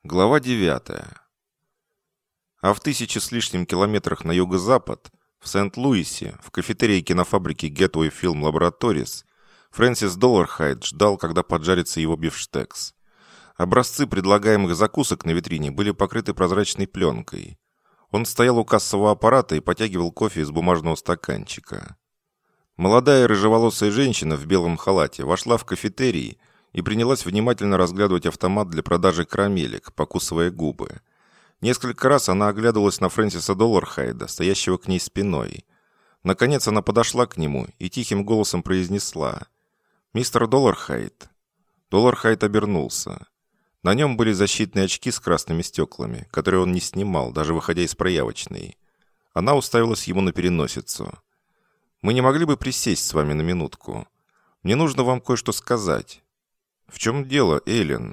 Глава 9. А в 1000 с лишним километрах на юго-запад, в Сент-Луисе, в кафетерии кинофабрики Gateway Film Laboratories, Фрэнсис Доллархайд ждал, когда поджарится его бифштекс. Образцы предлагаемых закусок на витрине были покрыты прозрачной пленкой. Он стоял у кассового аппарата и потягивал кофе из бумажного стаканчика. Молодая рыжеволосая женщина в белом халате вошла в кафетерий и принялась внимательно разглядывать автомат для продажи карамелек, покусывая губы. Несколько раз она оглядывалась на Фрэнсиса Доллархайда, стоящего к ней спиной. Наконец она подошла к нему и тихим голосом произнесла: «Мистер Доллархайд». Доллархайд обернулся. На нем были защитные очки с красными стеклами, которые он не снимал, даже выходя из проявочной. Она уставилась ему на переносицу. «Мы не могли бы присесть с вами на минутку? Мне нужно вам кое-что сказать». «В чем дело, Эллен?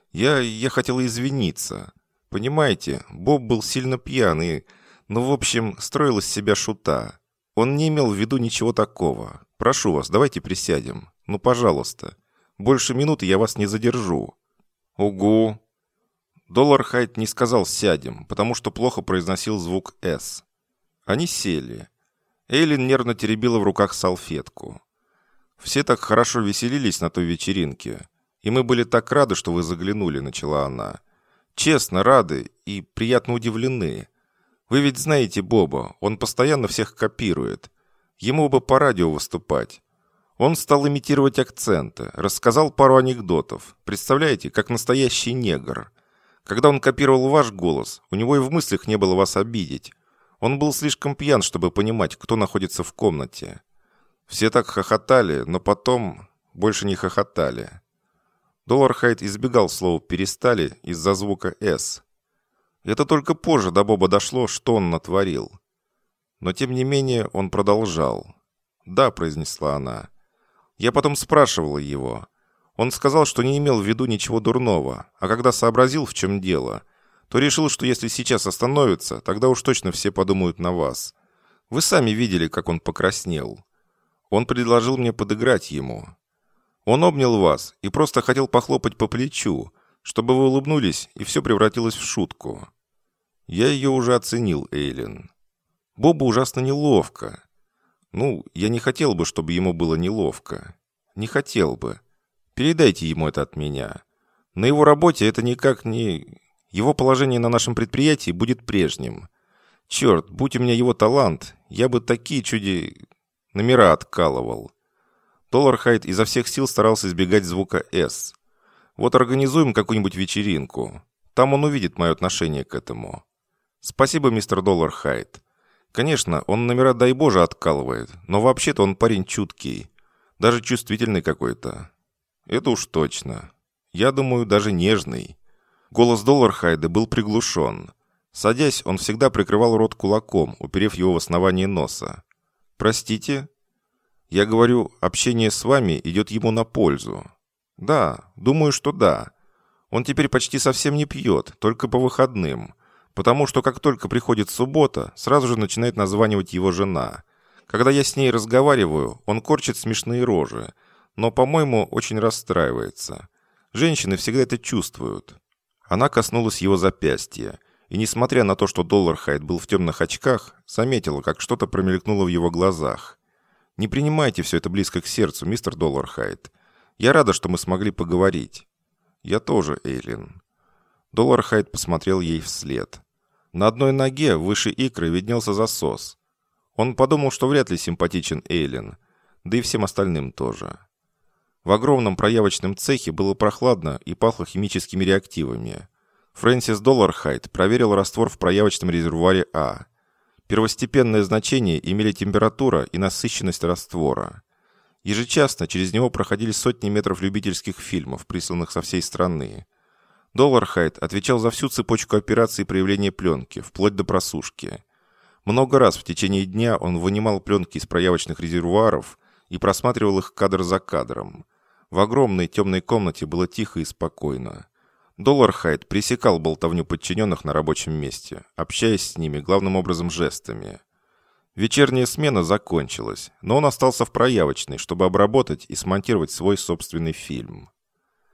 Я хотела извиниться. Понимаете, Боб был сильно пьяный, но, в общем, строил из себя шута. Он не имел в виду ничего такого. Прошу вас, давайте присядем. Ну, пожалуйста. Больше минуты я вас не задержу». «Угу». Доллархайд не сказал «сядем», потому что плохо произносил звук «с». Они сели. Эллен нервно теребила в руках салфетку. «Все так хорошо веселились на той вечеринке. И мы были так рады, что вы заглянули», — начала она. «Честно, рады и приятно удивлены. Вы ведь знаете Боба, он постоянно всех копирует. Ему бы по радио выступать. Он стал имитировать акценты, рассказал пару анекдотов. Представляете, как настоящий негр. Когда он копировал ваш голос, у него и в мыслях не было вас обидеть. Он был слишком пьян, чтобы понимать, кто находится в комнате. Все так хохотали, но потом больше не хохотали». Доллархайд избегал слова «перестали» из-за звука «с». Это только позже до Боба дошло, что он натворил. Но тем не менее он продолжал. «Да», — произнесла она. «Я потом спрашивала его. Он сказал, что не имел в виду ничего дурного, а когда сообразил, в чем дело, то решил, что если сейчас остановится, тогда уж точно все подумают на вас. Вы сами видели, как он покраснел. Он предложил мне подыграть ему. Он обнял вас и просто хотел похлопать по плечу, чтобы вы улыбнулись, и все превратилось в шутку. Я ее уже оценил, Эйлин. Бобу ужасно неловко. Ну, я не хотел бы, чтобы ему было неловко. Не хотел бы. Передайте ему это от меня. На его работе это никак не... Его положение на нашем предприятии будет прежним. Черт, будь у меня его талант, я бы такие номера откалывал». Доллархайд изо всех сил старался избегать звука «с». «Вот организуем какую-нибудь вечеринку. Там он увидит мое отношение к этому». «Спасибо, мистер Доллархайд. Конечно, он номера, дай Боже, откалывает, но вообще-то он парень чуткий. Даже чувствительный какой-то». «Это уж точно. Я думаю, даже нежный». Голос Доллархайда был приглушен. Садясь, он всегда прикрывал рот кулаком, уперев его в основание носа. «Простите?» «Я говорю, общение с вами идет ему на пользу». «Да, думаю, что да. Он теперь почти совсем не пьет, только по выходным, потому что как только приходит суббота, сразу же начинает названивать его жена. Когда я с ней разговариваю, он корчит смешные рожи, но, по-моему, очень расстраивается. Женщины всегда это чувствуют». Она коснулась его запястья, и, несмотря на то, что Доллархайд был в темных очках, заметила, как что-то промелькнуло в его глазах. «Не принимайте все это близко к сердцу, мистер Доллархайд. Я рада, что мы смогли поговорить». «Я тоже, Эйлин». Доллархайд посмотрел ей вслед. На одной ноге выше икры виднелся засос. Он подумал, что вряд ли симпатичен Эйлин, да и всем остальным тоже. В огромном проявочном цехе было прохладно и пахло химическими реактивами. Фрэнсис Доллархайд проверил раствор в проявочном резервуаре А. Первостепенное значение имели температура и насыщенность раствора. Ежечасно через него проходили сотни метров любительских фильмов, присланных со всей страны. Доллархайд отвечал за всю цепочку операций проявления пленки, вплоть до просушки. Много раз в течение дня он вынимал пленки из проявочных резервуаров и просматривал их кадр за кадром. В огромной темной комнате было тихо и спокойно. Доллархайд пресекал болтовню подчиненных на рабочем месте, общаясь с ними главным образом жестами. Вечерняя смена закончилась, но он остался в проявочной, чтобы обработать и смонтировать свой собственный фильм.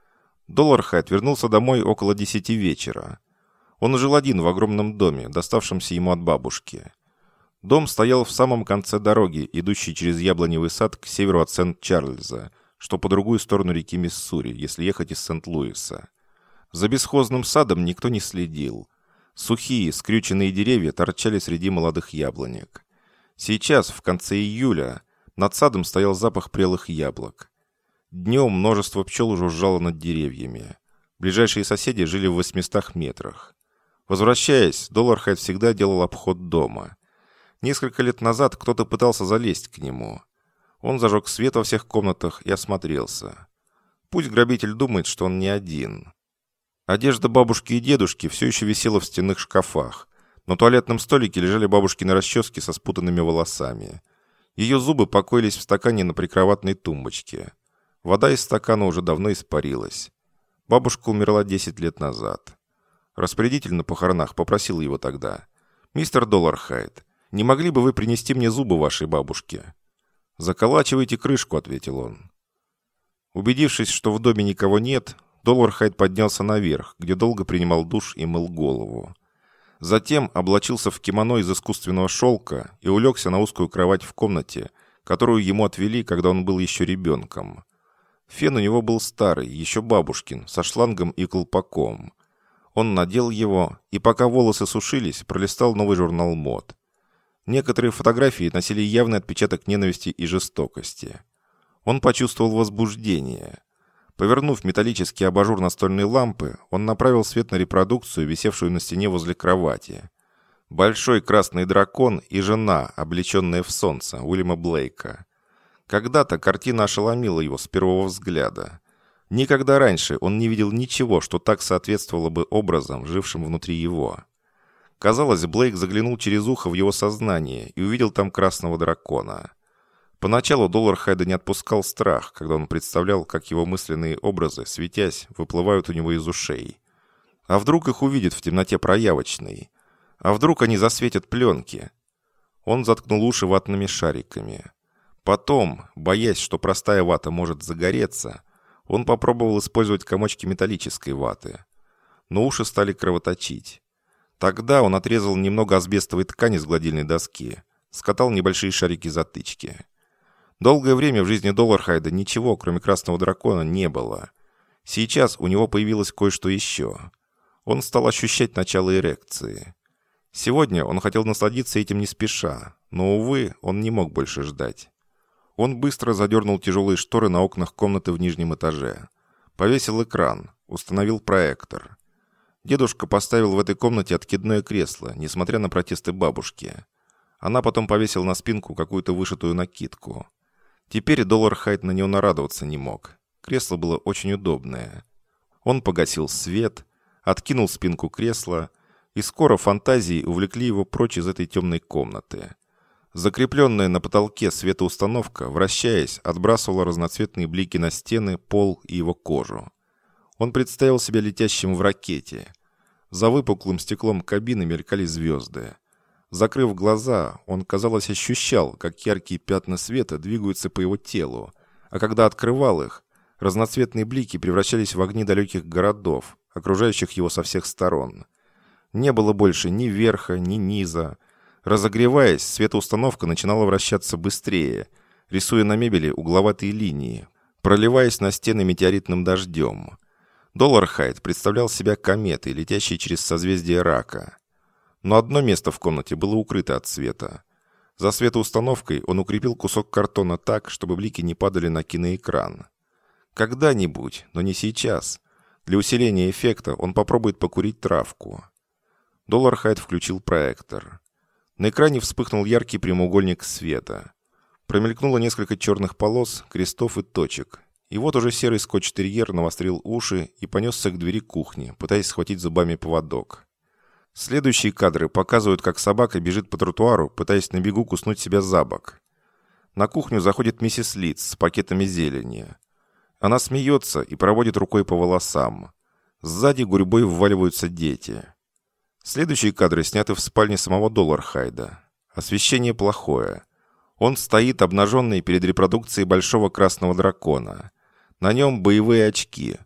Доллархайд вернулся домой около 10 вечера. Он жил один в огромном доме, доставшемся ему от бабушки. Дом стоял в самом конце дороги, идущей через яблоневый сад к северу от Сент-Чарльза, что по другую сторону реки Миссури, если ехать из Сент-Луиса. За бесхозным садом никто не следил. Сухие, скрюченные деревья торчали среди молодых яблонек. Сейчас, в конце июля, над садом стоял запах прелых яблок. Днем множество пчел жужжало над деревьями. Ближайшие соседи жили в 800 метрах. Возвращаясь, Доллархайд всегда делал обход дома. Несколько лет назад кто-то пытался залезть к нему. Он зажег свет во всех комнатах и осмотрелся. Пусть грабитель думает, что он не один. Одежда бабушки и дедушки все еще висела в стенных шкафах. На туалетном столике лежали бабушкины расчески со спутанными волосами. Ее зубы покоились в стакане на прикроватной тумбочке. Вода из стакана уже давно испарилась. Бабушка умерла 10 лет назад. Распорядитель на похоронах попросил его тогда: «Мистер Доллархайд, не могли бы вы принести мне зубы вашей бабушки?» «Заколачивайте крышку», — ответил он. Убедившись, что в доме никого нет, Доллархайд поднялся наверх, где долго принимал душ и мыл голову. Затем облачился в кимоно из искусственного шелка и улегся на узкую кровать в комнате, которую ему отвели, когда он был еще ребенком. Фен у него был старый, еще бабушкин, со шлангом и колпаком. Он надел его, и пока волосы сушились, пролистал новый журнал мод. Некоторые фотографии носили явный отпечаток ненависти и жестокости. Он почувствовал возбуждение. Повернув металлический абажур настольной лампы, он направил свет на репродукцию, висевшую на стене возле кровати. Большой красный дракон и жена, облеченная в солнце, Уильяма Блейка. Когда-то картина ошеломила его с первого взгляда. Никогда раньше он не видел ничего, что так соответствовало бы образам, жившим внутри его. Казалось, Блейк заглянул через ухо в его сознание и увидел там красного дракона. Поначалу Доллархайда не отпускал страх, когда он представлял, как его мысленные образы, светясь, выплывают у него из ушей. А вдруг их увидит в темноте проявочной? А вдруг они засветят пленки? Он заткнул уши ватными шариками. Потом, боясь, что простая вата может загореться, он попробовал использовать комочки металлической ваты. Но уши стали кровоточить. Тогда он отрезал немного асбестовой ткани с гладильной доски, скатал небольшие шарики-затычки. Долгое время в жизни Доллархайда ничего, кроме красного дракона, не было. Сейчас у него появилось кое-что еще. Он стал ощущать начало эрекции. Сегодня он хотел насладиться этим не спеша, но, увы, он не мог больше ждать. Он быстро задернул тяжелые шторы на окнах комнаты в нижнем этаже. Повесил экран, установил проектор. Дедушка поставил в этой комнате откидное кресло, несмотря на протесты бабушки. Она потом повесила на спинку какую-то вышитую накидку. Теперь Доллархайд на нее нарадоваться не мог. Кресло было очень удобное. Он погасил свет, откинул спинку кресла, и скоро фантазии увлекли его прочь из этой темной комнаты. Закрепленная на потолке светоустановка, вращаясь, отбрасывала разноцветные блики на стены, пол и его кожу. Он представил себя летящим в ракете. За выпуклым стеклом кабины мелькали звезды. Закрыв глаза, он, казалось, ощущал, как яркие пятна света двигаются по его телу, а когда открывал их, разноцветные блики превращались в огни далеких городов, окружающих его со всех сторон. Не было больше ни верха, ни низа. Разогреваясь, светоустановка начинала вращаться быстрее, рисуя на мебели угловатые линии, проливаясь на стены метеоритным дождем. Доллархайд представлял себя кометой, летящей через созвездие Рака. Но одно место в комнате было укрыто от света. За светоустановкой он укрепил кусок картона так, чтобы блики не падали на киноэкран. Когда-нибудь, но не сейчас. Для усиления эффекта он попробует покурить травку. Доллархайд включил проектор. На экране вспыхнул яркий прямоугольник света. Промелькнуло несколько черных полос, крестов и точек. И вот уже серый скотч-терьер навострил уши и понесся к двери кухни, пытаясь схватить зубами поводок. Следующие кадры показывают, как собака бежит по тротуару, пытаясь на бегу куснуть себя за бок. На кухню заходит миссис Литц с пакетами зелени. Она смеется и проводит рукой по волосам. Сзади гурьбой вваливаются дети. Следующие кадры сняты в спальне самого Доллархайда. Освещение плохое. Он стоит обнаженный перед репродукцией большого красного дракона. На нем боевые очки.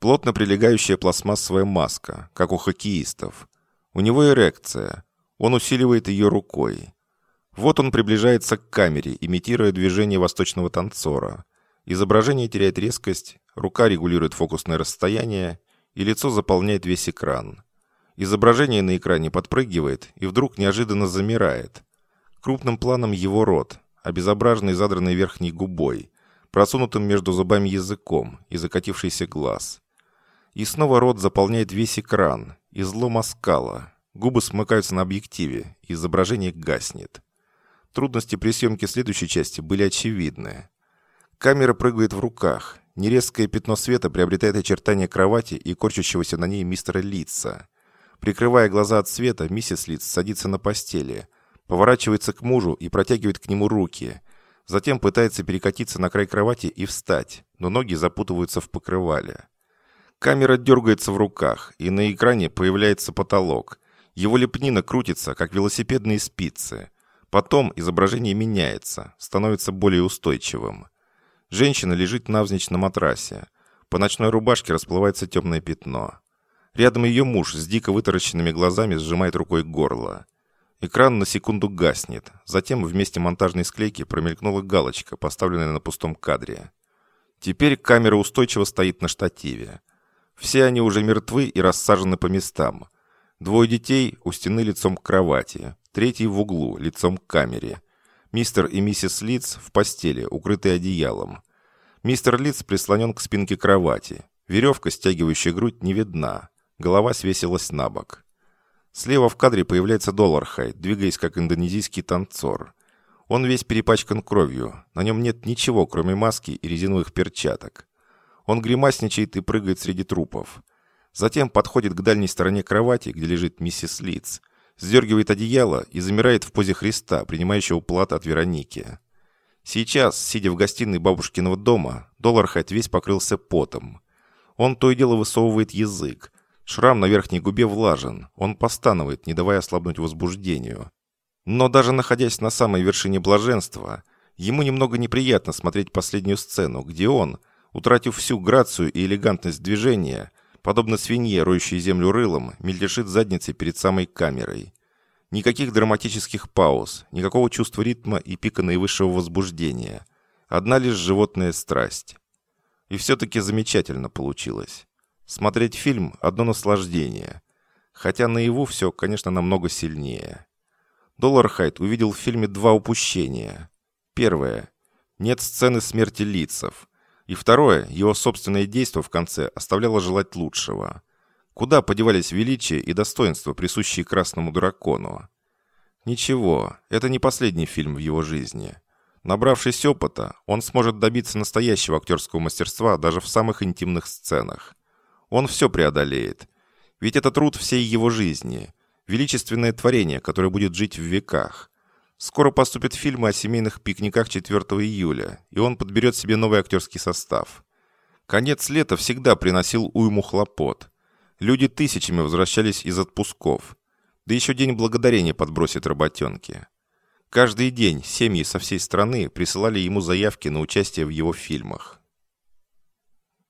Плотно прилегающая пластмассовая маска, как у хоккеистов. У него эрекция. Он усиливает ее рукой. Вот он приближается к камере, имитируя движение восточного танцора. Изображение теряет резкость, рука регулирует фокусное расстояние, и лицо заполняет весь экран. Изображение на экране подпрыгивает и вдруг неожиданно замирает. Крупным планом его рот, обезображенный задранной верхней губой, просунутым между зубами языком и закатившийся глаз. И снова рот заполняет весь экран, излом оскала. Губы смыкаются на объективе, и изображение гаснет. Трудности при съемке следующей части были очевидны. Камера прыгает в руках. Нерезкое пятно света приобретает очертания кровати и корчащегося на ней мистера Литца. Прикрывая глаза от света, миссис Литц садится на постели, поворачивается к мужу и протягивает к нему руки. Затем пытается перекатиться на край кровати и встать, но ноги запутываются в покрывале. Камера дергается в руках, и на экране появляется потолок. Его лепнина крутится, как велосипедные спицы. Потом изображение меняется, становится более устойчивым. Женщина лежит навзничь на матрасе. По ночной рубашке расплывается темное пятно. Рядом ее муж с дико вытаращенными глазами сжимает рукой горло. Экран на секунду гаснет. Затем вместе монтажной склейки промелькнула галочка, поставленная на пустом кадре. Теперь камера устойчиво стоит на штативе. Все они уже мертвы и рассажены по местам. Двое детей у стены лицом к кровати, третий в углу, лицом к камере. Мистер и миссис Литц в постели, укрытые одеялом. Мистер Литц прислонен к спинке кровати. Веревка, стягивающая грудь, не видна. Голова свесилась на бок. Слева в кадре появляется Доллархайд, двигаясь как индонезийский танцор. Он весь перепачкан кровью. На нем нет ничего, кроме маски и резиновых перчаток. Он гримасничает и прыгает среди трупов. Затем подходит к дальней стороне кровати, где лежит миссис Литц, сдергивает одеяло и замирает в позе Христа, принимающего плату от Вероники. Сейчас, сидя в гостиной бабушкиного дома, Доллархайд весь покрылся потом. Он то и дело высовывает язык. Шрам на верхней губе влажен. Он постанывает, не давая ослабнуть возбуждению. Но даже находясь на самой вершине блаженства, ему немного неприятно смотреть последнюю сцену, где он, утратив всю грацию и элегантность движения, подобно свинье, роющей землю рылом, мельтешит задницей перед самой камерой. Никаких драматических пауз, никакого чувства ритма и пика наивысшего возбуждения. Одна лишь животная страсть. И все-таки замечательно получилось. Смотреть фильм – одно наслаждение. Хотя наяву все, конечно, намного сильнее. Доллархайд увидел в фильме два упущения. Первое – нет сцены смерти Литцев. И второе – его собственное действие в конце оставляло желать лучшего. Куда подевались величие и достоинство, присущие красному дракону? Ничего, это не последний фильм в его жизни. Набравшись опыта, он сможет добиться настоящего актерского мастерства даже в самых интимных сценах. Он все преодолеет. Ведь это труд всей его жизни. Величественное творение, которое будет жить в веках. Скоро поступят фильмы о семейных пикниках 4 июля, и он подберет себе новый актерский состав. Конец лета всегда приносил уйму хлопот. Люди тысячами возвращались из отпусков. Да еще День Благодарения подбросит работенки. Каждый день семьи со всей страны присылали ему заявки на участие в его фильмах.